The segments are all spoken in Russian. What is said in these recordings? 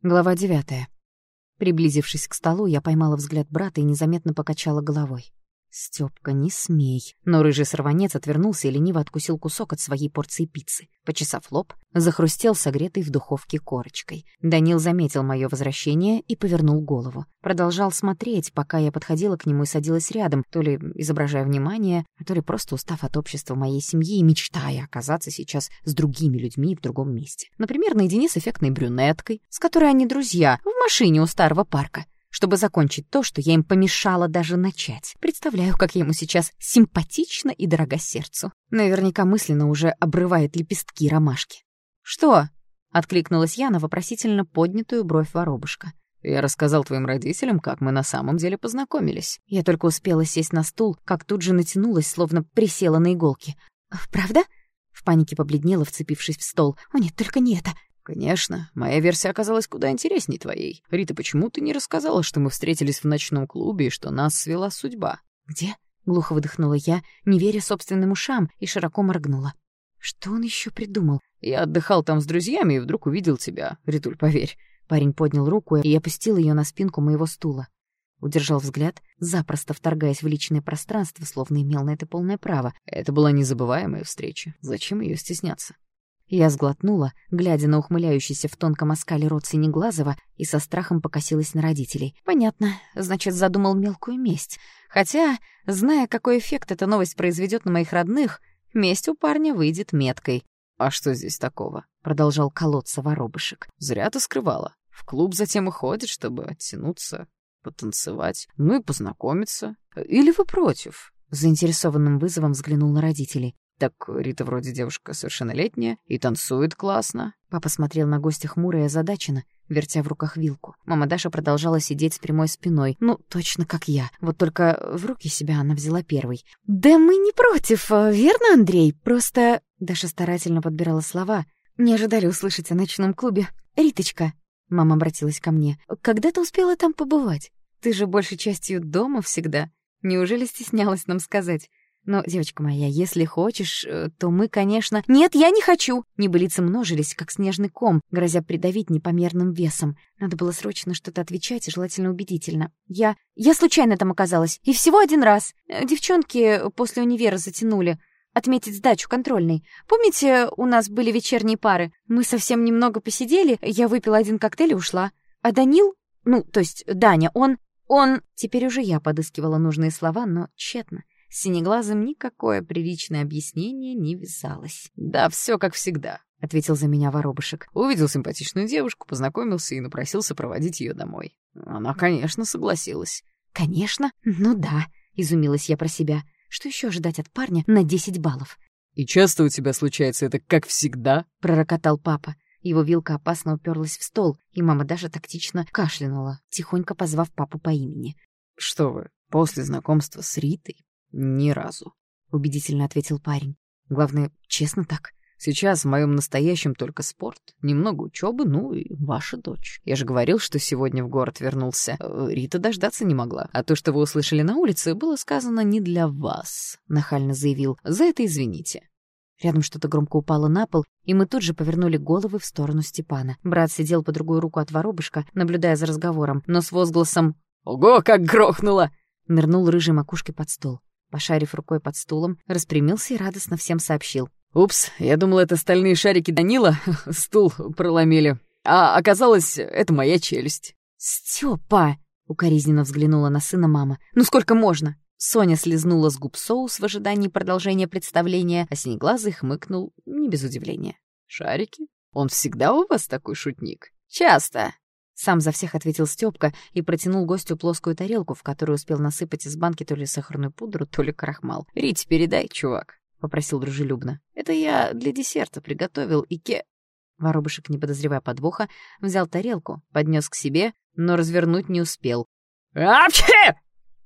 Глава 9. Приблизившись к столу, я поймала взгляд брата и незаметно покачала головой. «Стёпка, не смей!» Но рыжий сорванец отвернулся и лениво откусил кусок от своей порции пиццы. Почесав лоб, захрустел согретой в духовке корочкой. Данил заметил моё возвращение и повернул голову. Продолжал смотреть, пока я подходила к нему и садилась рядом, то ли изображая внимание, то ли просто устав от общества моей семьи и мечтая оказаться сейчас с другими людьми в другом месте. Например, наедине с эффектной брюнеткой, с которой они друзья, в машине у старого парка, чтобы закончить то, что я им помешала даже начать. Представляю, как я ему сейчас симпатична и дорога сердцу. Наверняка мысленно уже обрывает лепестки ромашки. «Что?» — откликнулась я на вопросительно поднятую бровь воробушка. «Я рассказал твоим родителям, как мы на самом деле познакомились». Я только успела сесть на стул, как тут же натянулась, словно присела на иголки. «Правда?» — в панике побледнела, вцепившись в стол. «О нет, только не это!» «Конечно, моя версия оказалась куда интереснее твоей. Рита, почему ты не рассказала, что мы встретились в ночном клубе и что нас свела судьба?» «Где?» — глухо выдохнула я, не веря собственным ушам, и широко моргнула. Что он еще придумал? «Я отдыхал там с друзьями и вдруг увидел тебя, Ритуль, поверь». Парень поднял руку и опустил ее на спинку моего стула. Удержал взгляд, запросто вторгаясь в личное пространство, словно имел на это полное право. «Это была незабываемая встреча. Зачем ее стесняться?» Я сглотнула, глядя на ухмыляющийся в тонком оскале рот Синеглазова, и со страхом покосилась на родителей. Понятно, значит, задумал мелкую месть. Хотя, зная, какой эффект эта новость произведет на моих родных, месть у парня выйдет меткой. «А что здесь такого?» — продолжал колоться воробышек. «Зря ты скрывала. В клуб затем и ходит, чтобы оттянуться, потанцевать, ну и познакомиться. Или вы против?» Заинтересованным вызовом взглянул на родителей. «Так Рита вроде девушка совершеннолетняя и танцует классно». Папа смотрел на гостя хмуро и озадаченно, вертя в руках вилку. Мама Даша продолжала сидеть с прямой спиной. Ну, точно как я. Вот только в руки себя она взяла первой. «Да мы не против, верно, Андрей? Просто...» Даша старательно подбирала слова. «Не ожидали услышать о ночном клубе. Риточка», — мама обратилась ко мне, — «когда ты успела там побывать? Ты же большей частью дома всегда. Неужели стеснялась нам сказать? Но, девочка моя, если хочешь, то мы, конечно...» «Нет, я не хочу!» Небылицы множились, как снежный ком, грозя придавить непомерным весом. Надо было срочно что-то отвечать, и желательно убедительно. Я случайно там оказалась, и всего один раз. Девчонки после универа затянули отметить сдачу контрольной. Помните, у нас были вечерние пары? Мы совсем немного посидели, я выпила один коктейль и ушла. А Данил, то есть Даня, он... Теперь уже я подыскивала нужные слова, но тщетно. С Синеглазым никакое приличное объяснение не вязалось. «Да, все как всегда», — ответил за меня воробышек. «Увидел симпатичную девушку, познакомился и напросился проводить ее домой. Она, конечно, согласилась». «Конечно? Ну да», — изумилась я про себя. Что еще ожидать от парня на 10 баллов? «И часто у тебя случается это как всегда?» — пророкотал папа. Его вилка опасно уперлась в стол, и мама даже тактично кашлянула, тихонько позвав папу по имени. «Что вы, после знакомства с Ритой? Ни разу», — убедительно ответил парень. «Главное, честно так. Сейчас в моем настоящем только спорт, немного учебы, ну и ваша дочь. Я же говорил, что сегодня в город вернулся. Рита дождаться не могла. А то, что вы услышали на улице, было сказано не для вас», — нахально заявил. «За это извините». Рядом что-то громко упало на пол, и мы тут же повернули головы в сторону Степана. Брат сидел по другую руку от воробышка, наблюдая за разговором, но с возгласом «Ого, как грохнуло!» нырнул рыжей макушкой под стол. Пошарив рукой под стулом, распрямился и радостно всем сообщил. «Упс, я думал, это стальные шарики Данила стул проломили. А оказалось, это моя челюсть». «Стёпа!» — укоризненно взглянула на сына мама. «Ну сколько можно?» Соня слезнула с губ соус в ожидании продолжения представления, а Синеглазый хмыкнул не без удивления. «Шарики? Он всегда у вас такой шутник?» «Часто!» Сам за всех ответил Стёпка и протянул гостю плоскую тарелку, в которую успел насыпать из банки то ли сахарную пудру, то ли крахмал. «Рите передай, чувак», — попросил дружелюбно. «Это я для десерта приготовил и Воробышек, не подозревая подвоха, взял тарелку, поднес к себе, но развернуть не успел. «Апчхи!»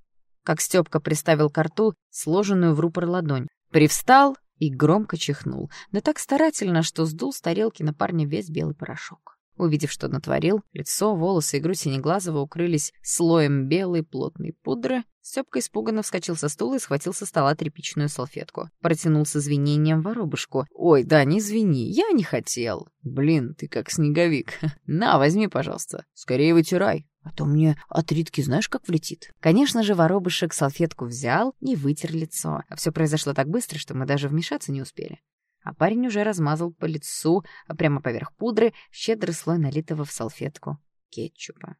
Как Стёпка приставил ко рту сложенную в рупор ладонь, привстал и громко чихнул, да так старательно, что сдул с тарелки на парня весь белый порошок. Увидев, что натворил, лицо, волосы и грудь Синеглазого укрылись слоем белой плотной пудры, Стёпка испуганно вскочил со стула и схватил со стола тряпичную салфетку. Протянул с извинением воробушку. «Ой, да, не извини, я не хотел. Блин, ты как снеговик. На, возьми, пожалуйста. Скорее вытирай, а то мне от Ритки знаешь, как влетит». Конечно же, воробушек салфетку взял и вытер лицо. А все произошло так быстро, что мы даже вмешаться не успели. А парень уже размазал по лицу, прямо поверх пудры, щедрый слой налитого в салфетку кетчупа.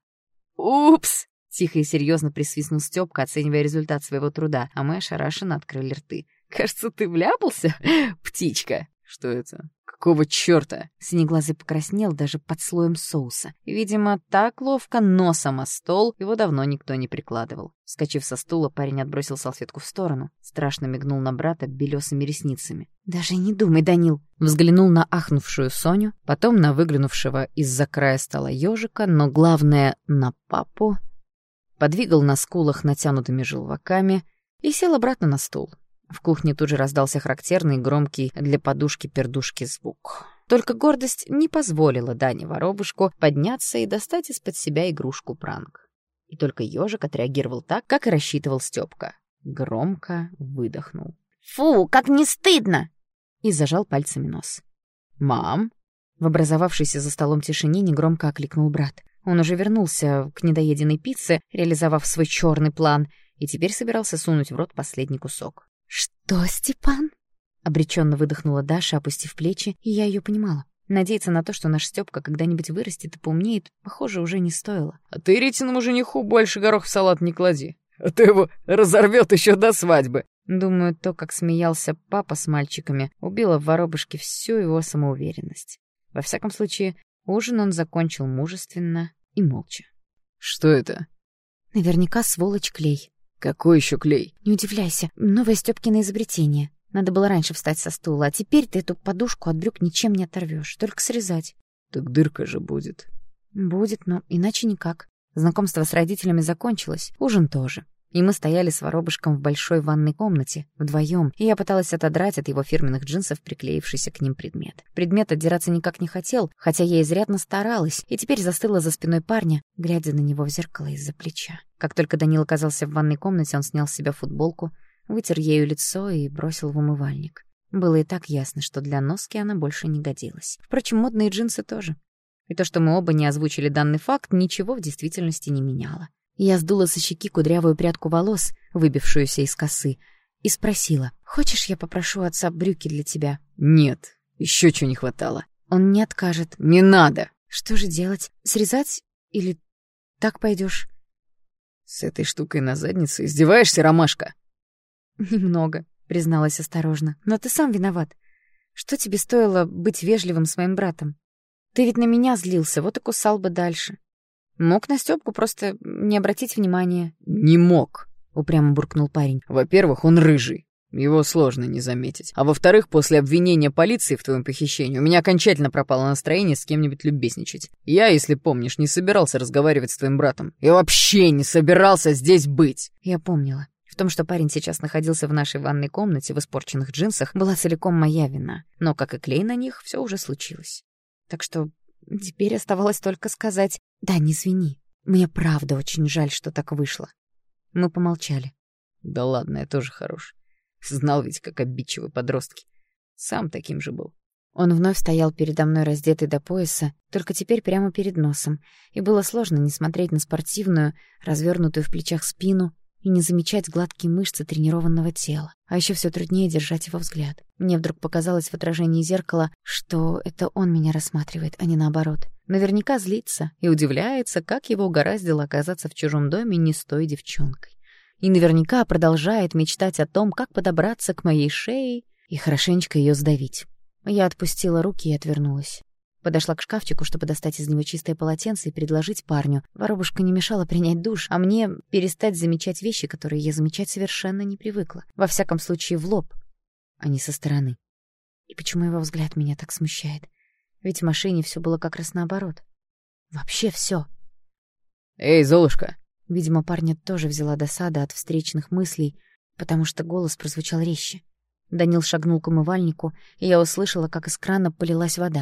«Упс!» — тихо и серьезно присвистнул Стёпка, оценивая результат своего труда, а мы ошарашенно открыли рты. «Кажется, ты вляпался, птичка?» «Что это? Какого чёрта?» Синеглазый покраснел даже под слоем соуса. Видимо, так ловко носом о стол его давно никто не прикладывал. Вскочив со стула, парень отбросил салфетку в сторону, страшно мигнул на брата белесыми ресницами. «Даже не думай, Данил!» Взглянул на ахнувшую Соню, потом на выглянувшего из-за края стола ежика, но главное — на папу. Подвигал на скулах натянутыми желваками и сел обратно на стул. В кухне тут же раздался характерный громкий для подушки-пердушки звук. Только гордость не позволила Дане Воробушку подняться и достать из-под себя игрушку-пранк. И только ежик отреагировал так, как и рассчитывал Стёпка. Громко выдохнул. «Фу, как не стыдно!» И зажал пальцами нос. «Мам!» В образовавшейся за столом тишине негромко окликнул брат. Он уже вернулся к недоеденной пицце, реализовав свой черный план, и теперь собирался сунуть в рот последний кусок. «Что, Степан?» — обреченно выдохнула Даша, опустив плечи, и я ее понимала. Надеяться на то, что наш Стёпка когда-нибудь вырастет и поумнеет, похоже, уже не стоило. «А ты Ритиному жениху больше горох в салат не клади, а то его разорвет еще до свадьбы». Думаю, то, как смеялся папа с мальчиками, убило в воробушке всю его самоуверенность. Во всяком случае, ужин он закончил мужественно и молча. «Что это?» «Наверняка сволочь клей». «Какой еще клей?» «Не удивляйся, новое Стёпкино изобретение. Надо было раньше встать со стула, а теперь ты эту подушку от брюк ничем не оторвешь, только срезать». «Так дырка же будет». «Будет, но иначе никак. Знакомство с родителями закончилось, ужин тоже. И мы стояли с воробушком в большой ванной комнате, вдвоем, и я пыталась отодрать от его фирменных джинсов приклеившийся к ним предмет. Предмет отдираться никак не хотел, хотя я изрядно старалась, и теперь застыла за спиной парня, глядя на него в зеркало из-за плеча. Как только Данил оказался в ванной комнате, он снял с себя футболку, вытер ею лицо и бросил в умывальник. Было и так ясно, что для носки она больше не годилась. Впрочем, модные джинсы тоже. И то, что мы оба не озвучили данный факт, ничего в действительности не меняло. Я сдула со щеки кудрявую прядку волос, выбившуюся из косы, и спросила: «Хочешь, я попрошу отца брюки для тебя?» «Нет, еще чего не хватало». «Он не откажет». «Не надо». «Что же делать? Срезать? Или так пойдешь?» «С этой штукой на заднице издеваешься, ромашка?» «Немного», — призналась осторожно. «Но ты сам виноват. Что тебе стоило быть вежливым с моим братом? Ты ведь на меня злился, вот и кусал бы дальше. Мог на Стёпку просто не обратить внимания». «Не мог», — упрямо буркнул парень. «Во-первых, он рыжий. Его сложно не заметить. А во-вторых, после обвинения полиции в твоем похищении у меня окончательно пропало настроение с кем-нибудь любезничать. Я, если помнишь, не собирался разговаривать с твоим братом. Я вообще не собирался здесь быть». Я помнила. В том, что парень сейчас находился в нашей ванной комнате в испорченных джинсах, была целиком моя вина. Но, как и клей на них, все уже случилось. Так что теперь оставалось только сказать: «Да, не извини. Мне правда очень жаль, что так вышло». Мы помолчали. «Да ладно, я тоже хорош. Знал ведь, как обидчивы подростки. Сам таким же был». Он вновь стоял передо мной, раздетый до пояса, только теперь прямо перед носом, и было сложно не смотреть на спортивную, развернутую в плечах спину, и не замечать гладкие мышцы тренированного тела. А еще все труднее держать его взгляд. Мне вдруг показалось в отражении зеркала, что это он меня рассматривает, а не наоборот. Наверняка злится и удивляется, как его угораздило оказаться в чужом доме не с той девчонкой. И наверняка продолжает мечтать о том, как подобраться к моей шее и хорошенечко ее сдавить. Я отпустила руки и отвернулась. Подошла к шкафчику, чтобы достать из него чистое полотенце и предложить парню. Воробушка не мешала принять душ, а мне перестать замечать вещи, которые я замечать совершенно не привыкла. Во всяком случае, в лоб, а не со стороны. И почему его взгляд меня так смущает? Ведь в машине все было как раз наоборот. Вообще все. «Эй, Золушка!» Видимо, парня тоже взяла досада от встречных мыслей, потому что голос прозвучал резче. Данил шагнул к умывальнику, и я услышала, как из крана полилась вода.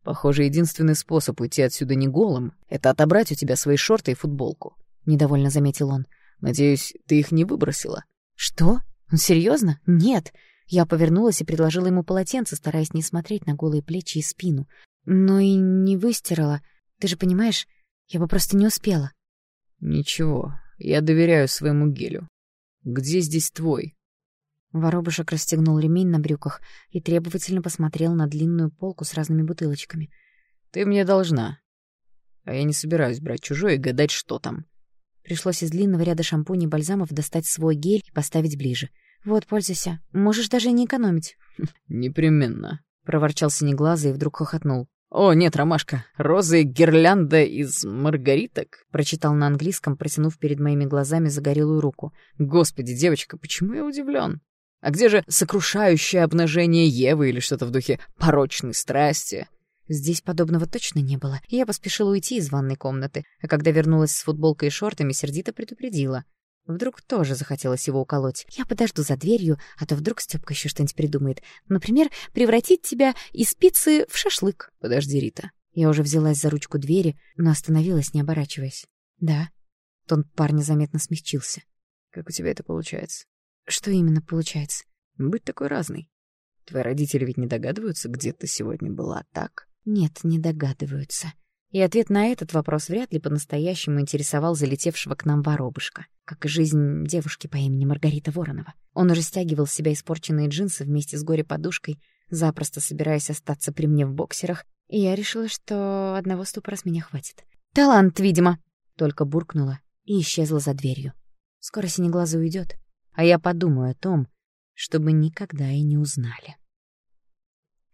Похоже, единственный способ уйти отсюда не голым — это отобрать у тебя свои шорты и футболку. Недовольно заметил он. Надеюсь, ты их не выбросила? Что? Серьезно? Нет. Я повернулась и предложила ему полотенце, стараясь не смотреть на голые плечи и спину. Но и не выстирала. Ты же понимаешь, я бы просто не успела. Ничего, я доверяю своему гелю. Где здесь твой? Воробушек расстегнул ремень на брюках и требовательно посмотрел на длинную полку с разными бутылочками. Ты мне должна. А я не собираюсь брать чужое и гадать, что там. Пришлось из длинного ряда шампуней и бальзамов достать свой гель и поставить ближе. Вот, пользуйся. Можешь даже и не экономить. Непременно. Проворчал Синеглазый и вдруг хохотнул. «О, нет, Ромашка, розы гирлянда из маргариток», — прочитал на английском, протянув перед моими глазами загорелую руку. «Господи, девочка, почему я удивлен? А где же сокрушающее обнажение Евы или что-то в духе порочной страсти?» Здесь подобного точно не было, и я поспешила уйти из ванной комнаты, а когда вернулась с футболкой и шортами, сердито предупредила. Вдруг тоже захотелось его уколоть. Я подожду за дверью, а то вдруг Стёпка еще что-нибудь придумает. Например, превратить тебя из пиццы в шашлык. Подожди, Рита. Я уже взялась за ручку двери, но остановилась, не оборачиваясь. Да. Тон парня заметно смягчился. Как у тебя это получается? Что именно получается? Быть такой разной. Твои родители ведь не догадываются, где ты сегодня была, так? Нет, не догадываются. И ответ на этот вопрос вряд ли по-настоящему интересовал залетевшего к нам воробушка, как и жизнь девушки по имени Маргарита Воронова. Он уже стягивал с себя испорченные джинсы вместе с горе-подушкой, запросто собираясь остаться при мне в боксерах, и я решила, что одного ступора с меня хватит. «Талант, видимо!» — только буркнула и исчезла за дверью. Скоро Синеглазый уйдет, а я подумаю о том, чтобы никогда и не узнали.